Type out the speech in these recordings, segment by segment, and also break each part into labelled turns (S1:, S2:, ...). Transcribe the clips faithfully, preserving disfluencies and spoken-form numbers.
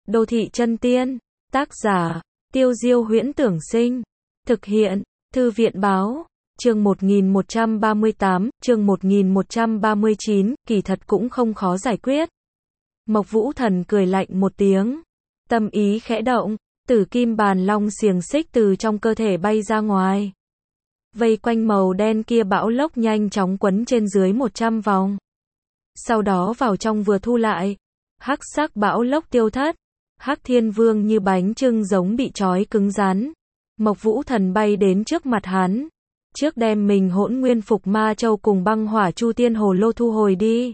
S1: Đô thị chân tiên, tác giả, Tiêu Diêu Huyễn Tưởng Sinh, thực hiện, Thư viện Báo, chương một nghìn một trăm ba mươi tám, chương một nghìn một trăm ba mươi chín, kỳ thật cũng không khó giải quyết. Mộc Vũ Thần cười lạnh một tiếng, tâm ý khẽ động, tử kim bàn long xiềng xích từ trong cơ thể bay ra ngoài. Vây quanh màu đen kia bão lốc nhanh chóng quấn trên dưới một trăm vòng. Sau đó vào trong vừa thu lại, hắc sắc bão lốc tiêu thất, Hắc Thiên Vương như bánh chưng giống bị trói cứng rắn. Mộc Vũ Thần bay đến trước mặt hắn, trước đem mình hỗn nguyên phục ma châu cùng băng hỏa chu tiên hồ lô thu hồi đi.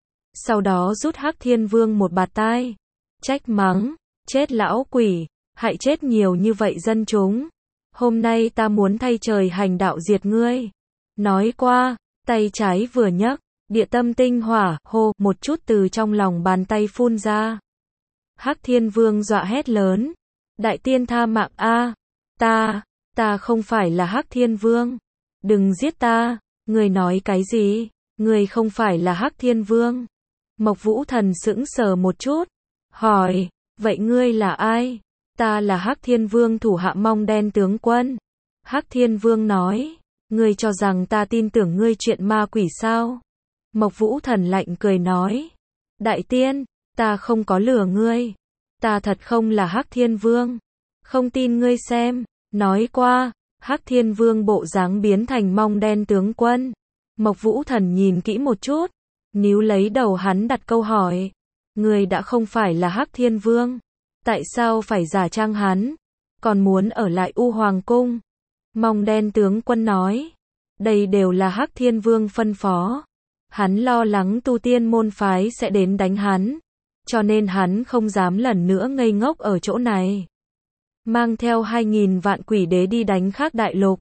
S1: Sau đó rút Hắc Thiên Vương một bạt tai, trách mắng, chết lão quỷ, hại chết nhiều như vậy dân chúng. Hôm nay ta muốn thay trời hành đạo diệt ngươi. Nói qua, tay trái vừa nhấc, địa tâm tinh hỏa, hô, một chút từ trong lòng bàn tay phun ra. Hắc Thiên Vương dọa hét lớn, đại tiên tha mạng a, ta, ta không phải là Hắc Thiên Vương, đừng giết ta. Người nói cái gì, người không phải là Hắc Thiên Vương. Mộc Vũ Thần sững sờ một chút, hỏi, vậy ngươi là ai? Ta là Hắc Thiên Vương thủ hạ Mong Đen tướng quân. Hắc Thiên Vương nói, ngươi cho rằng ta tin tưởng ngươi chuyện ma quỷ sao? Mộc Vũ Thần lạnh cười nói, đại tiên, ta không có lừa ngươi, ta thật không là Hắc Thiên Vương, không tin ngươi xem. Nói qua, Hắc Thiên Vương bộ dáng biến thành Mong Đen tướng quân. Mộc Vũ Thần nhìn kỹ một chút, níu lấy đầu hắn đặt câu hỏi, ngươi đã không phải là Hắc Thiên Vương, tại sao phải giả trang hắn, còn muốn ở lại U Hoàng cung? Mong Đen tướng quân nói, đây đều là Hắc Thiên Vương phân phó, hắn lo lắng tu tiên môn phái sẽ đến đánh hắn, cho nên hắn không dám lần nữa ngây ngốc ở chỗ này, mang theo hai nghìn vạn quỷ đế đi đánh khác đại lục.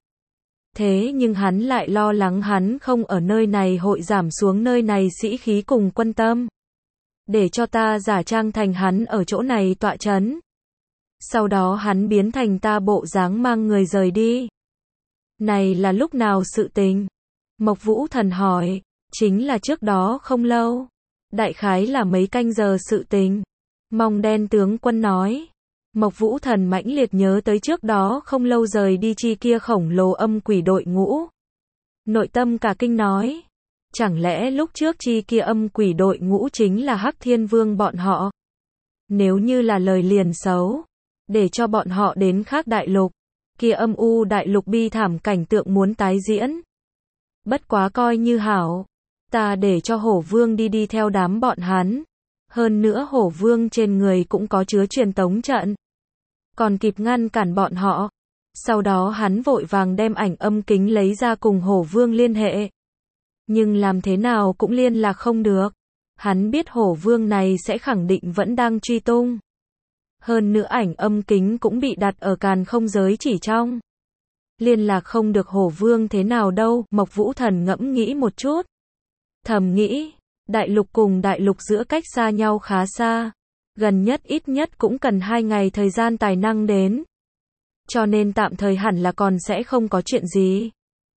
S1: Thế nhưng hắn lại lo lắng hắn không ở nơi này hội giảm xuống nơi này sĩ khí cùng quân tâm, để cho ta giả trang thành hắn ở chỗ này tọa chấn. Sau đó hắn biến thành ta bộ dáng mang người rời đi. Này là lúc nào sự tình? Mộc Vũ Thần hỏi, chính là trước đó không lâu. Đại khái là mấy canh giờ sự tình. Mong Đen tướng quân nói. Mộc Vũ Thần mãnh liệt nhớ tới trước đó không lâu rời đi chi kia khổng lồ âm quỷ đội ngũ. Nội tâm cả kinh nói, chẳng lẽ lúc trước chi kia âm quỷ đội ngũ chính là Hắc Thiên Vương bọn họ? Nếu như là lời liền xấu, để cho bọn họ đến khác đại lục, kia âm u đại lục bi thảm cảnh tượng muốn tái diễn. Bất quá coi như hảo, ta để cho Hổ Vương đi đi theo đám bọn hắn. Hơn nữa Hổ Vương trên người cũng có chứa truyền tống trận, còn kịp ngăn cản bọn họ. Sau đó hắn vội vàng đem ảnh âm kính lấy ra cùng Hổ Vương liên hệ. Nhưng làm thế nào cũng liên lạc không được. Hắn biết Hổ Vương này sẽ khẳng định vẫn đang truy tung. Hơn nữa ảnh âm kính cũng bị đặt ở càn không giới chỉ trong. Liên lạc không được Hổ Vương thế nào đâu. Mộc Vũ Thần ngẫm nghĩ một chút, thầm nghĩ, đại lục cùng đại lục giữa cách xa nhau khá xa, gần nhất ít nhất cũng cần hai ngày thời gian tài năng đến. Cho nên tạm thời hẳn là còn sẽ không có chuyện gì.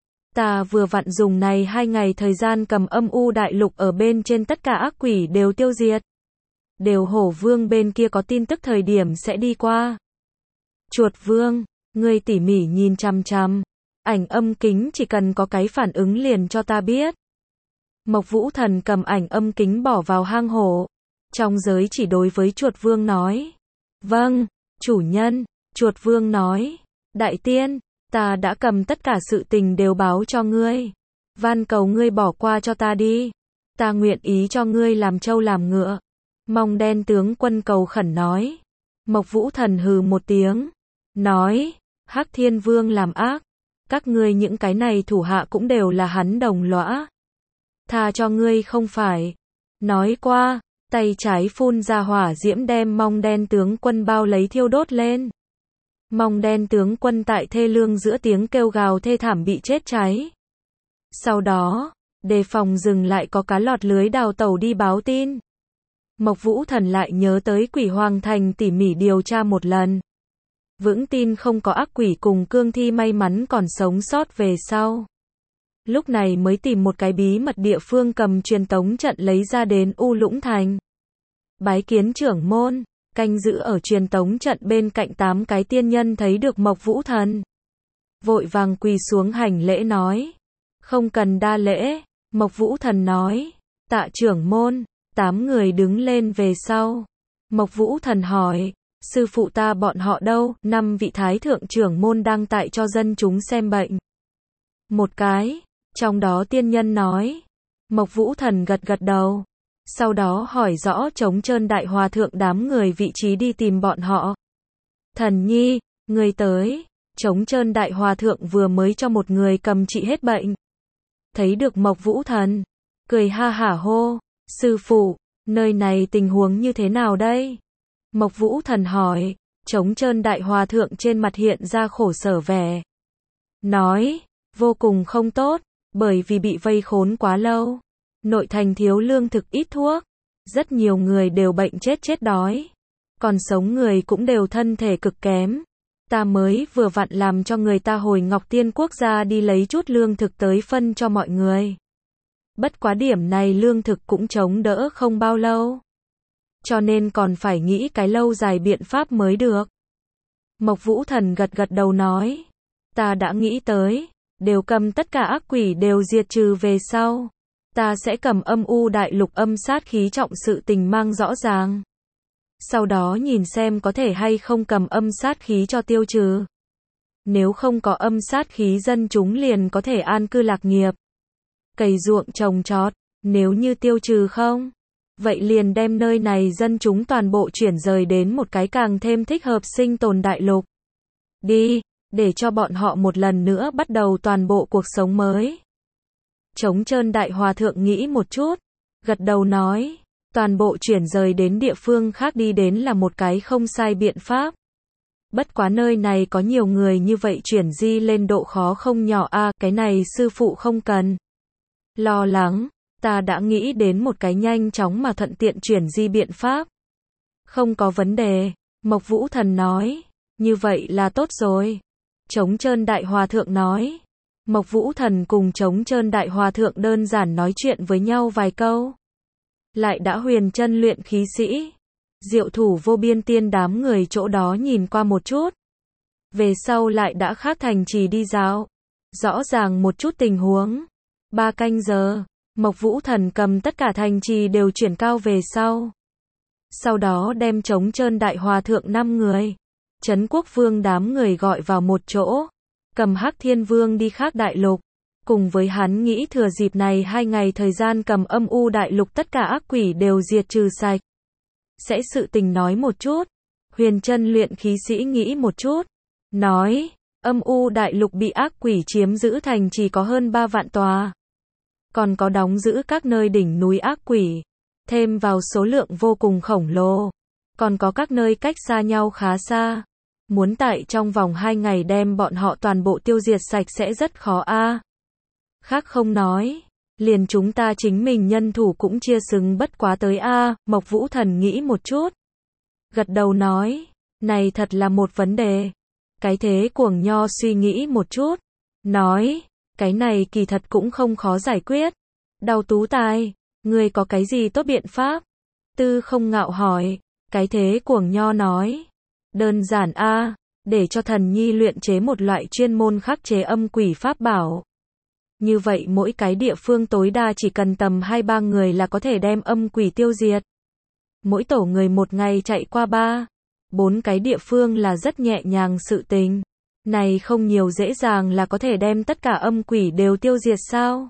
S1: Ta vừa vặn dùng này hai ngày thời gian cầm âm u đại lục ở bên trên tất cả ác quỷ đều tiêu diệt. Đều Hổ Vương bên kia có tin tức thời điểm sẽ đi qua. Chuột Vương, ngươi tỉ mỉ nhìn chằm chằm, ảnh âm kính chỉ cần có cái phản ứng liền cho ta biết. Mộc Vũ Thần cầm ảnh âm kính bỏ vào hang hổ, trong giới chỉ đối với Chuột Vương nói. Vâng, chủ nhân. Chuột Vương nói, đại tiên, ta đã cầm tất cả sự tình đều báo cho ngươi. Van cầu ngươi bỏ qua cho ta đi. Ta nguyện ý cho ngươi làm trâu làm ngựa. Mong Đen tướng quân cầu khẩn nói. Mộc Vũ Thần hừ một tiếng, nói, Hắc Thiên Vương làm ác, các ngươi những cái này thủ hạ cũng đều là hắn đồng lõa. Tha cho ngươi không phải. Nói qua, tay trái phun ra hỏa diễm đem Mong Đen tướng quân bao lấy thiêu đốt lên. Mong Đen tướng quân tại thê lương giữa tiếng kêu gào thê thảm bị chết cháy. Sau đó, đề phòng dừng lại có cá lọt lưới đào tẩu đi báo tin. Mộc Vũ Thần lại nhớ tới Quỷ Hoàng Thành tỉ mỉ điều tra một lần. Vững tin không có ác quỷ cùng cương thi may mắn còn sống sót về sau. Lúc này mới tìm một cái bí mật địa phương cầm truyền tống trận lấy ra đến U Lũng Thành. Bái kiến trưởng môn. canh giữ ở truyền tống trận bên cạnh tám cái tiên nhân thấy được Mộc Vũ Thần. Vội vàng quỳ xuống hành lễ nói. Không cần đa lễ, Mộc Vũ Thần nói. Tạ trưởng môn, tám người đứng lên về sau. Mộc Vũ Thần hỏi, sư phụ ta bọn họ đâu? Năm vị thái thượng trưởng môn đang tại cho dân chúng xem bệnh. Một cái, trong đó tiên nhân nói. Mộc Vũ Thần gật gật đầu. Sau đó hỏi rõ Trống Trơn Đại Hòa Thượng đám người vị trí đi tìm bọn họ. Thần nhi, người tới. Trống Trơn Đại Hòa Thượng vừa mới cho một người cầm trị hết bệnh. Thấy được Mộc Vũ Thần, cười ha hả hô, sư phụ, nơi này tình huống như thế nào đây? Mộc Vũ Thần hỏi, Trống Trơn Đại Hòa Thượng trên mặt hiện ra khổ sở vẻ. Nói, vô cùng không tốt, bởi vì bị vây khốn quá lâu. Nội thành thiếu lương thực ít thuốc, rất nhiều người đều bệnh chết chết đói. Còn sống người cũng đều thân thể cực kém. Ta mới vừa vặn làm cho người ta hồi Ngọc Tiên Quốc gia đi lấy chút lương thực tới phân cho mọi người. Bất quá điểm này lương thực cũng chống đỡ không bao lâu. Cho nên còn phải nghĩ cái lâu dài biện pháp mới được. Mộc Vũ Thần gật gật đầu nói. Ta đã nghĩ tới, đều cầm tất cả ác quỷ đều diệt trừ về sau. Ta sẽ cầm âm u đại lục âm sát khí trọng sự tình mang rõ ràng. Sau đó nhìn xem có thể hay không cầm âm sát khí cho tiêu trừ. Nếu không có âm sát khí dân chúng liền có thể an cư lạc nghiệp. Cày ruộng trồng trọt, nếu như tiêu trừ không, vậy liền đem nơi này dân chúng toàn bộ chuyển rời đến một cái càng thêm thích hợp sinh tồn đại lục. Đi, để cho bọn họ một lần nữa bắt đầu toàn bộ cuộc sống mới. Trống Trơn Đại Hòa Thượng nghĩ một chút, gật đầu nói, toàn bộ chuyển rời đến địa phương khác đi đến là một cái không sai biện pháp. Bất quá nơi này có nhiều người như vậy chuyển di lên độ khó không nhỏ a, à, cái này sư phụ không cần lo lắng, ta đã nghĩ đến một cái nhanh chóng mà thuận tiện chuyển di biện pháp. Không có vấn đề, Mộc Vũ Thần nói, như vậy là tốt rồi. Trống Trơn Đại Hòa Thượng nói. Mộc Vũ Thần cùng Trống Trơn Đại Hòa Thượng đơn giản nói chuyện với nhau vài câu. Lại đã huyền chân luyện khí sĩ. Diệu Thủ Vô Biên Tiên đám người chỗ đó nhìn qua một chút. Về sau lại đã khác thành trì đi dạo. Rõ ràng một chút tình huống. Ba canh giờ, Mộc Vũ Thần cầm tất cả thành trì đều chuyển cao về sau. Sau đó đem Trống Trơn Đại Hòa Thượng năm người. Trấn Quốc Vương đám người gọi vào một chỗ. Cầm Hắc Thiên Vương đi khác đại lục. Cùng với hắn nghĩ thừa dịp này hai ngày thời gian cầm âm u đại lục tất cả ác quỷ đều diệt trừ sạch. Sẽ sự tình nói một chút. Huyền chân luyện khí sĩ nghĩ một chút. Nói, âm u đại lục bị ác quỷ chiếm giữ thành chỉ có hơn ba vạn tòa. Còn có đóng giữ các nơi đỉnh núi ác quỷ. Thêm vào số lượng vô cùng khổng lồ. Còn có các nơi cách xa nhau khá xa. Muốn tại trong vòng hai ngày đem bọn họ toàn bộ tiêu diệt sạch sẽ rất khó a. À. Khác không nói, liền chúng ta chính mình nhân thủ cũng chia sừng bất quá tới a. À. Mộc Vũ Thần nghĩ một chút, gật đầu nói, này thật là một vấn đề. Cái thế Cuồng Nho suy nghĩ một chút, nói, cái này kỳ thật cũng không khó giải quyết. Đào Tú Tài, ngươi có cái gì tốt biện pháp? Tư Không Ngạo hỏi. Cái thế Cuồng Nho nói, đơn giản a, à, để cho thần nhi luyện chế một loại chuyên môn khắc chế âm quỷ pháp bảo. Như vậy mỗi cái địa phương tối đa chỉ cần tầm hai ba người là có thể đem âm quỷ tiêu diệt. Mỗi tổ người một ngày chạy qua ba, bốn cái địa phương là rất nhẹ nhàng sự tình. Này không nhiều dễ dàng là có thể đem tất cả âm quỷ đều tiêu diệt sao?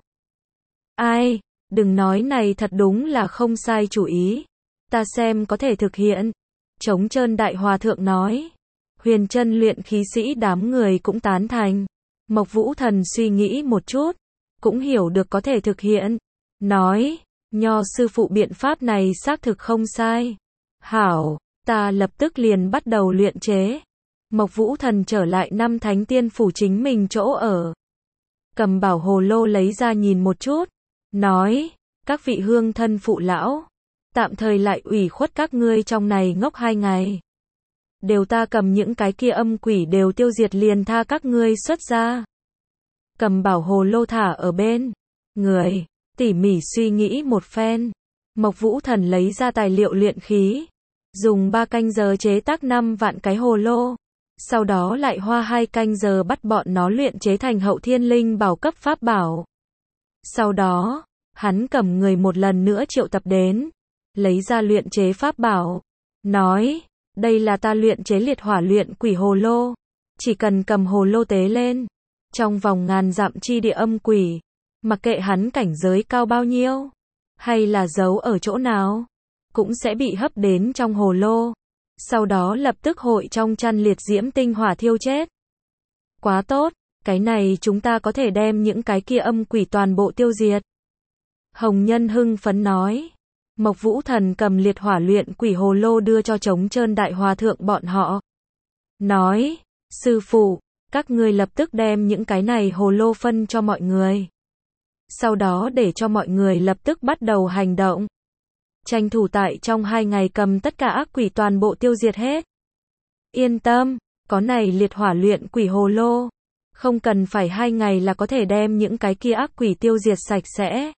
S1: Ai, đừng nói này thật đúng là không sai chủ ý. Ta xem có thể thực hiện. Trống Trơn Đại Hòa Thượng nói. Huyền chân luyện khí sĩ đám người cũng tán thành. Mộc Vũ Thần suy nghĩ một chút, cũng hiểu được có thể thực hiện. Nói, Nho sư phụ biện pháp này xác thực không sai. Hảo, ta lập tức liền bắt đầu luyện chế. Mộc Vũ Thần trở lại năm Thánh Tiên Phủ chính mình chỗ ở. Cầm bảo hồ lô lấy ra nhìn một chút. Nói, các vị hương thân phụ lão, tạm thời lại ủy khuất các ngươi trong này ngốc hai ngày. Đều ta cầm những cái kia âm quỷ đều tiêu diệt liền tha các ngươi xuất ra. Cầm bảo hồ lô thả ở bên người, tỉ mỉ suy nghĩ một phen. Mộc Vũ Thần lấy ra tài liệu luyện khí. dùng ba canh giờ chế tác năm vạn cái hồ lô. Sau đó lại hoa hai canh giờ bắt bọn nó luyện chế thành hậu thiên linh bảo cấp pháp bảo. Sau đó, hắn cầm người một lần nữa triệu tập đến, lấy ra luyện chế pháp bảo, nói, đây là ta luyện chế liệt hỏa luyện quỷ hồ lô, chỉ cần cầm hồ lô tế lên, trong vòng ngàn dặm chi địa âm quỷ, mặc kệ hắn cảnh giới cao bao nhiêu, hay là giấu ở chỗ nào, cũng sẽ bị hấp đến trong hồ lô, sau đó lập tức hội trong chăn liệt diễm tinh hỏa thiêu chết. Quá tốt, cái này chúng ta có thể đem những cái kia âm quỷ toàn bộ tiêu diệt. Hồng Nhân hưng phấn nói. Mộc Vũ Thần cầm liệt hỏa luyện quỷ hồ lô đưa cho Trống Trơn Đại Hòa Thượng bọn họ. Nói, sư phụ, các ngươi lập tức đem những cái này hồ lô phân cho mọi người. Sau đó để cho mọi người lập tức bắt đầu hành động. Tranh thủ tại trong hai ngày cầm tất cả ác quỷ toàn bộ tiêu diệt hết. Yên tâm, có này liệt hỏa luyện quỷ hồ lô. Không cần phải hai ngày là có thể đem những cái kia ác quỷ tiêu diệt sạch sẽ.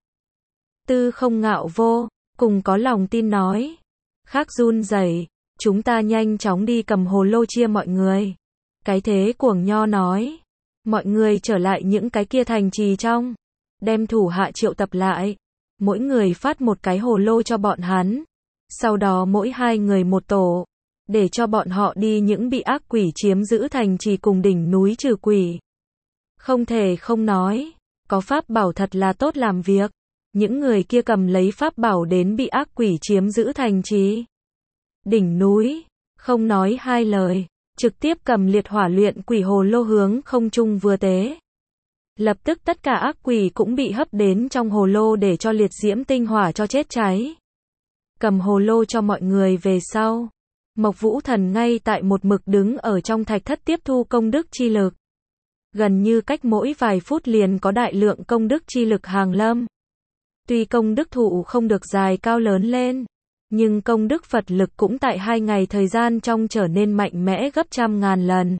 S1: Tư Không ngạo vô, cùng có lòng tin nói. Khác run rẩy, chúng ta nhanh chóng đi cầm hồ lô chia mọi người. Cái thế cuồng nho nói. Mọi người trở lại những cái kia thành trì trong. Đem thủ hạ triệu tập lại. Mỗi người phát một cái hồ lô cho bọn hắn. Sau đó mỗi hai người một tổ. Để cho bọn họ đi những bị ác quỷ chiếm giữ thành trì cùng đỉnh núi trừ quỷ. Không thể không nói. Có pháp bảo thật là tốt làm việc. Những người kia cầm lấy pháp bảo đến bị ác quỷ chiếm giữ thành trì. Đỉnh núi. Không nói hai lời. Trực tiếp cầm liệt hỏa luyện quỷ hồ lô hướng không trung vừa tế. Lập tức tất cả ác quỷ cũng bị hấp đến trong hồ lô để cho liệt diễm tinh hỏa cho chết cháy. Cầm hồ lô cho mọi người về sau. Mộc Vũ Thần ngay tại một mực đứng ở trong thạch thất tiếp thu công đức chi lực. Gần như cách mỗi vài phút liền có đại lượng công đức chi lực hàng lâm. Tuy công đức thụ không được dài cao lớn lên, nhưng công đức Phật lực cũng tại hai ngày thời gian trong trở nên mạnh mẽ gấp trăm ngàn lần.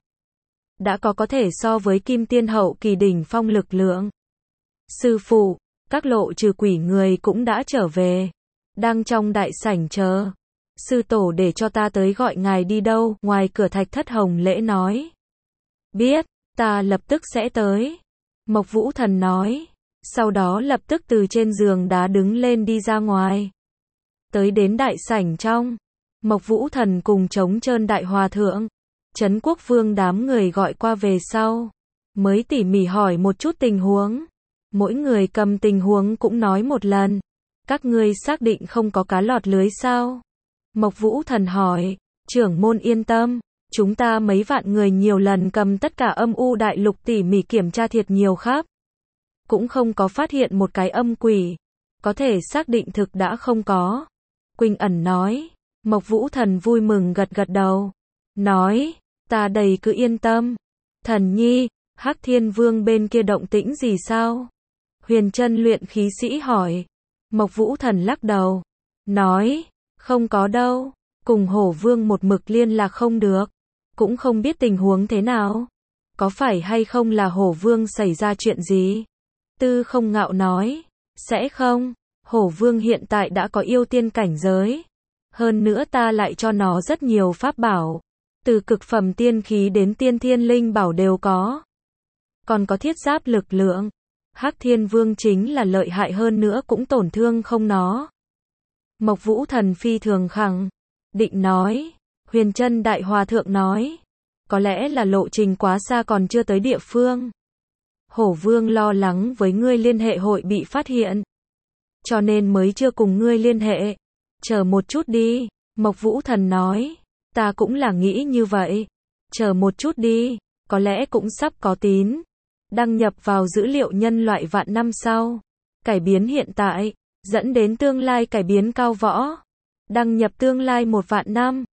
S1: Đã có có thể so với kim tiên hậu kỳ đỉnh phong lực lượng. Sư phụ, các lộ trừ quỷ người cũng đã trở về. Đang trong đại sảnh chờ. Sư tổ để cho ta tới gọi ngài đi đâu, ngoài cửa thạch thất Hồng Lễ nói. Biết, ta lập tức sẽ tới. Mộc Vũ Thần nói. Sau đó lập tức từ trên giường đá đứng lên đi ra ngoài. Tới đến đại sảnh trong. Mộc Vũ Thần cùng Trống Trơn Đại Hòa Thượng. Trấn Quốc Vương đám người gọi qua về sau. Mới tỉ mỉ hỏi một chút tình huống. Mỗi người cầm tình huống cũng nói một lần. Các ngươi xác định không có cá lọt lưới sao? Mộc Vũ Thần hỏi. Trưởng môn yên tâm. Chúng ta mấy vạn người nhiều lần cầm tất cả âm u đại lục tỉ mỉ kiểm tra thiệt nhiều khắp. Cũng không có phát hiện một cái âm quỷ. Có thể xác định thực đã không có. Quỳnh ẩn nói. Mộc Vũ Thần vui mừng gật gật đầu. Nói. Ta đầy cứ yên tâm. Thần nhi, Hắc Thiên Vương bên kia động tĩnh gì sao? Huyền Chân luyện khí sĩ hỏi. Mộc Vũ Thần lắc đầu. Nói. Không có đâu. Cùng Hổ Vương một mực liên lạc không được. Cũng không biết tình huống thế nào. Có phải hay không là Hổ Vương xảy ra chuyện gì? Tư Không ngạo nói. Sẽ không. Hổ Vương hiện tại đã có yêu tiên cảnh giới. Hơn nữa ta lại cho nó rất nhiều pháp bảo. Từ cực phẩm tiên khí đến tiên thiên linh bảo đều có. Còn có thiết giáp lực lượng. Hắc Thiên Vương chính là lợi hại hơn nữa cũng tổn thương không nó. Mộc Vũ Thần phi thường khẳng định nói. Huyền Chân Đại Hòa Thượng nói. Có lẽ là lộ trình quá xa còn chưa tới địa phương. Hổ Vương lo lắng với ngươi liên hệ hội bị phát hiện. Cho nên mới chưa cùng ngươi liên hệ. Chờ một chút đi. Mộc Vũ Thần nói. Ta cũng là nghĩ như vậy. Chờ một chút đi. Có lẽ cũng sắp có tín. Đăng nhập vào dữ liệu nhân loại vạn năm sau. Cải biến hiện tại. Dẫn đến tương lai cải biến cao võ. Đăng nhập tương lai một vạn năm.